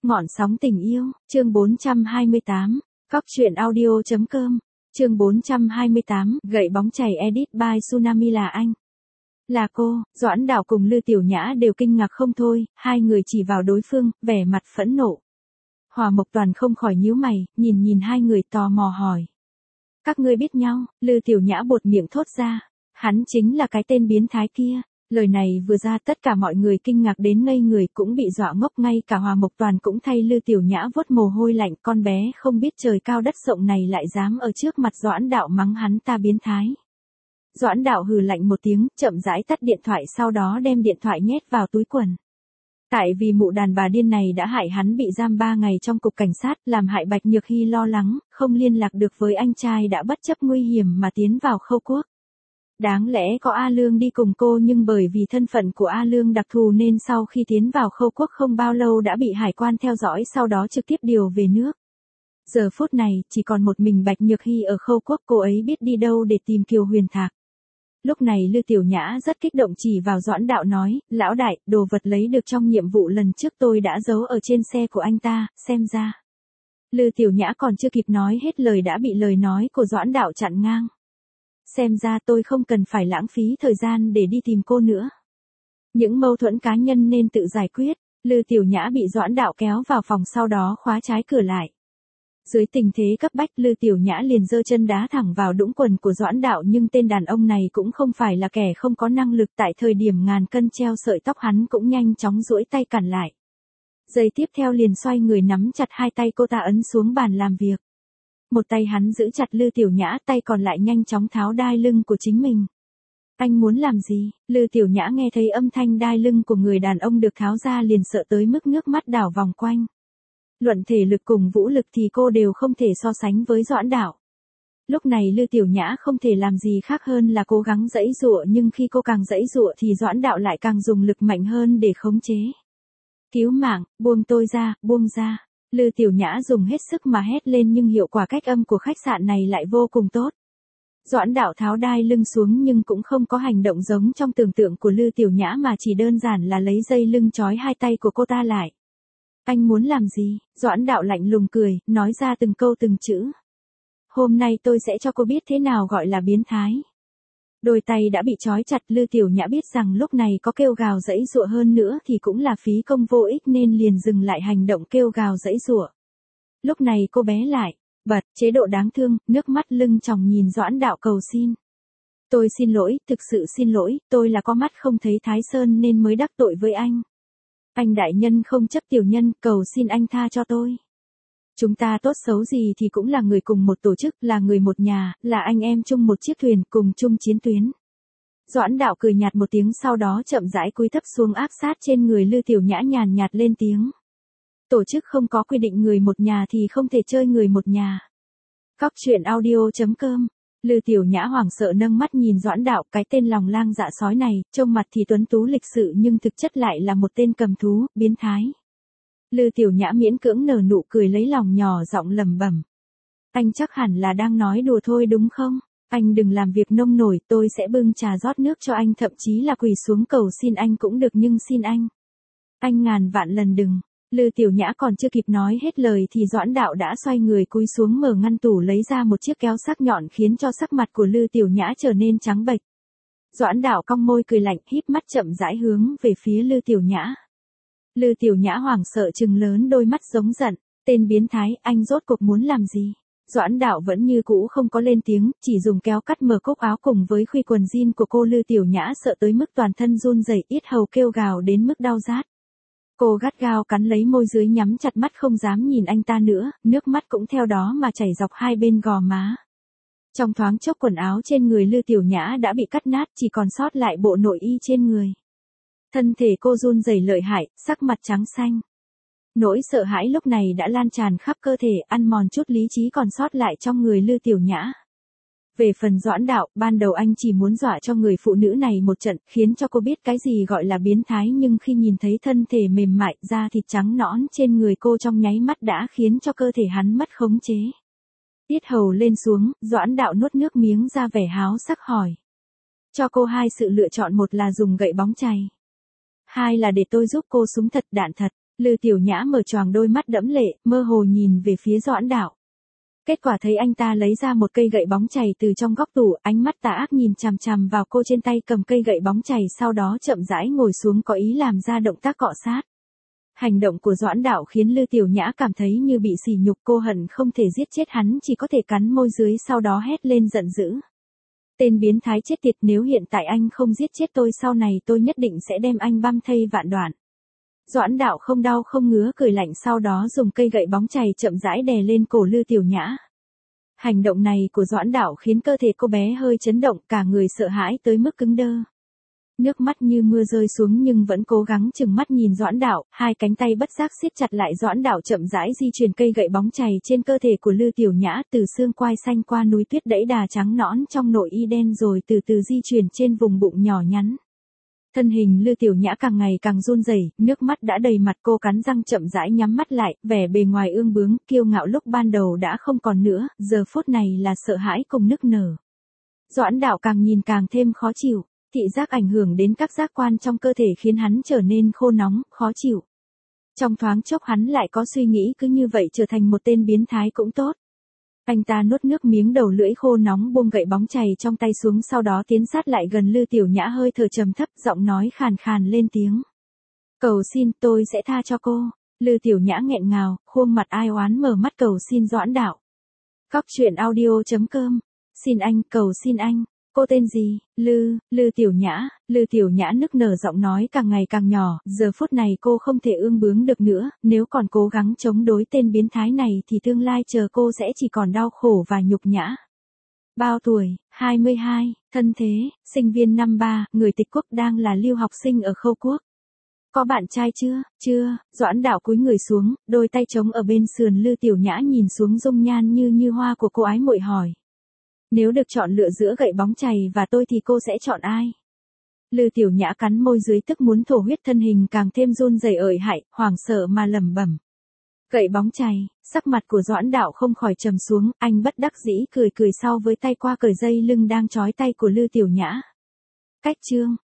Ngọn sóng tình yêu, chương 428, Cóc truyện audio.com, chương 428, gậy bóng chày edit by Tsunami là anh. Là cô, Doãn Đảo cùng Lư Tiểu Nhã đều kinh ngạc không thôi, hai người chỉ vào đối phương, vẻ mặt phẫn nộ. Hòa Mộc Toàn không khỏi nhíu mày, nhìn hai người tò mò hỏi. Các ngươi biết nhau, Lư Tiểu Nhã buột miệng thốt ra, hắn chính là cái tên biến thái kia. Lời này vừa ra tất cả mọi người kinh ngạc đến ngây người cũng bị dọa ngốc, ngay cả Hòa Mộc Toàn cũng thay Lư Tiểu Nhã vuốt mồ hôi lạnh, con bé không biết trời cao đất rộng này lại dám ở trước mặt Doãn Đạo mắng hắn ta biến thái. Doãn Đạo hừ lạnh một tiếng, chậm rãi tắt điện thoại, sau đó đem điện thoại nhét vào túi quần. Tại vì mụ đàn bà điên này đã hại hắn bị giam 3 ngày trong cục cảnh sát, làm hại Bạch Nhược Hy lo lắng, không liên lạc được với anh trai đã bất chấp nguy hiểm mà tiến vào Khâu Quốc. Đáng lẽ có A Lương đi cùng cô, nhưng bởi vì thân phận của A Lương đặc thù nên sau khi tiến vào Khâu Quốc không bao lâu đã bị hải quan theo dõi, sau đó trực tiếp điều về nước. Giờ phút này, chỉ còn một mình Bạch Nhược Hy ở Khâu Quốc, cô ấy biết đi đâu để tìm Kiều Huyền Thạc. Lúc này Lư Tiểu Nhã rất kích động chỉ vào Doãn Đạo nói, lão đại, đồ vật lấy được trong nhiệm vụ lần trước tôi đã giấu ở trên xe của anh ta, xem ra. Lư Tiểu Nhã còn chưa kịp nói hết lời đã bị lời nói của Doãn Đạo chặn ngang. Xem ra tôi không cần phải lãng phí thời gian để đi tìm cô nữa. Những mâu thuẫn cá nhân nên tự giải quyết. Lư Tiểu Nhã bị Doãn Đạo kéo vào phòng, sau đó khóa trái cửa lại. Dưới tình thế cấp bách, Lư Tiểu Nhã liền giơ chân đá thẳng vào đũng quần của Doãn Đạo, nhưng tên đàn ông này cũng không phải là kẻ không có năng lực, tại thời điểm ngàn cân treo sợi tóc hắn cũng nhanh chóng duỗi tay cản lại. Giây tiếp theo liền xoay người nắm chặt hai tay cô ta ấn xuống bàn làm việc. Một tay hắn giữ chặt Lư Tiểu Nhã, tay còn lại nhanh chóng tháo đai lưng của chính mình. Anh muốn làm gì? Lư Tiểu Nhã nghe thấy âm thanh đai lưng của người đàn ông được tháo ra liền sợ tới mức nước mắt đảo vòng quanh. Luận thể lực cùng vũ lực thì cô đều không thể so sánh với Doãn Đạo. Lúc này Lư Tiểu Nhã không thể làm gì khác hơn là cố gắng giãy giụa, nhưng khi cô càng giãy giụa thì Doãn Đạo lại càng dùng lực mạnh hơn để khống chế. Cứu mạng, buông tôi ra, buông ra. Lư Tiểu Nhã dùng hết sức mà hét lên, nhưng hiệu quả cách âm của khách sạn này lại vô cùng tốt. Doãn Đạo tháo đai lưng xuống nhưng cũng không có hành động giống trong tưởng tượng của Lư Tiểu Nhã, mà chỉ đơn giản là lấy dây lưng trói hai tay của cô ta lại. Anh muốn làm gì? Doãn Đạo lạnh lùng cười, nói ra từng câu từng chữ. Hôm nay tôi sẽ cho cô biết thế nào gọi là biến thái. Đôi tay đã bị trói chặt, Lư Tiểu Nhã biết rằng lúc này có kêu gào giãy giụa hơn nữa thì cũng là phí công vô ích nên liền dừng lại hành động kêu gào giãy giụa. Lúc này cô bé lại, bật chế độ đáng thương, nước mắt lưng tròng nhìn Doãn Đạo cầu xin. Tôi xin lỗi, thực sự xin lỗi, tôi là có mắt không thấy Thái Sơn nên mới đắc tội với anh. Anh đại nhân không chấp tiểu nhân, cầu xin anh tha cho tôi. Chúng ta tốt xấu gì thì cũng là người cùng một tổ chức, là người một nhà, là anh em chung một chiếc thuyền, cùng chung chiến tuyến. Doãn Đạo cười nhạt một tiếng, sau đó chậm rãi cúi thấp xuống áp sát trên người Lư Tiểu Nhã, nhàn nhạt lên tiếng. Tổ chức không có quy định người một nhà thì không thể chơi người một nhà. Cóc truyện audio.com. Lư Tiểu Nhã hoảng sợ nâng mắt nhìn Doãn Đạo, cái tên lòng lang dạ sói này, trông mặt thì tuấn tú lịch sự nhưng thực chất lại là một tên cầm thú, biến thái. Lư Tiểu Nhã miễn cưỡng nở nụ cười, lấy lòng nhỏ giọng lẩm bẩm. Anh chắc hẳn là đang nói đùa thôi đúng không? Anh đừng làm việc nông nổi, tôi sẽ bưng trà rót nước cho anh, thậm chí là quỳ xuống cầu xin anh cũng được, nhưng xin anh. Anh ngàn vạn lần đừng. Lư Tiểu Nhã còn chưa kịp nói hết lời thì Doãn Đạo đã xoay người cúi xuống mở ngăn tủ lấy ra một chiếc kéo sắc nhọn, khiến cho sắc mặt của Lư Tiểu Nhã trở nên trắng bệch. Doãn Đạo cong môi cười lạnh, híp mắt chậm rãi hướng về phía Lư Tiểu Nhã. Lư Tiểu Nhã hoảng sợ trừng lớn đôi mắt giống giận, tên biến thái, anh rốt cuộc muốn làm gì? Doãn Đạo vẫn như cũ không có lên tiếng, chỉ dùng kéo cắt mở cúc áo cùng với khuy quần jean của cô. Lư Tiểu Nhã sợ tới mức toàn thân run rẩy, yết hầu kêu gào đến mức đau rát. Cô gắt gao cắn lấy môi dưới, nhắm chặt mắt không dám nhìn anh ta nữa, nước mắt cũng theo đó mà chảy dọc hai bên gò má. Trong thoáng chốc quần áo trên người Lư Tiểu Nhã đã bị cắt nát, chỉ còn sót lại bộ nội y trên người. Thân thể cô run rẩy lợi hại, sắc mặt trắng xanh. Nỗi sợ hãi lúc này đã lan tràn khắp cơ thể, ăn mòn chút lý trí còn sót lại trong người Lư Tiểu Nhã. Về phần Doãn Đạo, ban đầu anh chỉ muốn dọa cho người phụ nữ này một trận, khiến cho cô biết cái gì gọi là biến thái, nhưng khi nhìn thấy thân thể mềm mại, da thịt trắng nõn trên người cô trong nháy mắt đã khiến cho cơ thể hắn mất khống chế. Tiết hầu lên xuống, Doãn Đạo nuốt nước miếng ra vẻ háo sắc hỏi. Cho cô hai sự lựa chọn, một là dùng gậy bóng chày. Hai là để tôi giúp cô súng thật, đạn thật. Lư Tiểu Nhã mở choàng đôi mắt đẫm lệ, mơ hồ nhìn về phía Doãn Đạo. Kết quả thấy anh ta lấy ra một cây gậy bóng chày từ trong góc tủ, ánh mắt tà ác nhìn chằm chằm vào cô trên tay cầm cây gậy bóng chày, sau đó chậm rãi ngồi xuống có ý làm ra động tác cọ sát. Hành động của Doãn Đạo khiến Lư Tiểu Nhã cảm thấy như bị sỉ nhục, cô hận không thể giết chết hắn, chỉ có thể cắn môi dưới sau đó hét lên giận dữ. Tên biến thái chết tiệt, nếu hiện tại anh không giết chết tôi, sau này tôi nhất định sẽ đem anh băm thây vạn đoạn. Doãn Đạo không đau không ngứa cười lạnh, sau đó dùng cây gậy bóng chày chậm rãi đè lên cổ Lư Tiểu Nhã. Hành động này của Doãn Đạo khiến cơ thể cô bé hơi chấn động, cả người sợ hãi tới mức cứng đơ. Nước mắt như mưa rơi xuống nhưng vẫn cố gắng chừng mắt nhìn Doãn Đạo, hai cánh tay bất giác siết chặt lại. Doãn Đạo chậm rãi di chuyển cây gậy bóng chày trên cơ thể của Lư Tiểu Nhã, từ xương quai xanh qua núi tuyết đẫy đà trắng nõn trong nội y đen, rồi từ từ di chuyển trên vùng bụng nhỏ nhắn. Thân hình Lư Tiểu Nhã càng ngày càng run rẩy, nước mắt đã đầy mặt, cô cắn răng chậm rãi nhắm mắt lại, vẻ bề ngoài ương bướng, kiêu ngạo lúc ban đầu đã không còn nữa, giờ phút này là sợ hãi cùng nức nở. Doãn Đạo càng nhìn càng thêm khó chịu, thị giác ảnh hưởng đến các giác quan trong cơ thể khiến hắn trở nên khô nóng, khó chịu. Trong thoáng chốc hắn lại có suy nghĩ cứ như vậy trở thành một tên biến thái cũng tốt. Anh ta nuốt nước miếng, đầu lưỡi khô nóng buông gậy bóng chày trong tay xuống, sau đó tiến sát lại gần Lư Tiểu Nhã, hơi thở trầm thấp, giọng nói khàn khàn lên tiếng. Cầu xin, tôi sẽ tha cho cô. Lư Tiểu Nhã nghẹn ngào, khuôn mặt ai oán mở mắt cầu xin Doãn Đạo. Cóc truyện audio.com. Xin anh, cầu xin anh. Cô tên gì? Lư Tiểu Nhã. Lư Tiểu Nhã nức nở, giọng nói càng ngày càng nhỏ, giờ phút này cô không thể ương bướng được nữa, nếu còn cố gắng chống đối tên biến thái này thì tương lai chờ cô sẽ chỉ còn đau khổ và nhục nhã. Bao tuổi? 22, thân thế, sinh viên năm 3, người tịch quốc, đang là lưu học sinh ở Khâu Quốc. Có bạn trai chưa? Chưa. Doãn Đạo cúi người xuống, đôi tay trống ở bên sườn Lư Tiểu Nhã, nhìn xuống dung nhan như hoa của cô, ái muội hỏi. Nếu được chọn lựa giữa gậy bóng chày và tôi thì cô sẽ chọn ai? Lư Tiểu Nhã cắn môi dưới, tức muốn thổ huyết, thân hình càng thêm run rẩy ởi hại, hoảng sợ mà lẩm bẩm. Gậy bóng chày. Sắc mặt của Doãn Đạo không khỏi trầm xuống, anh bất đắc dĩ cười sau với tay qua cởi dây lưng đang trói tay của Lư Tiểu Nhã. Cách chương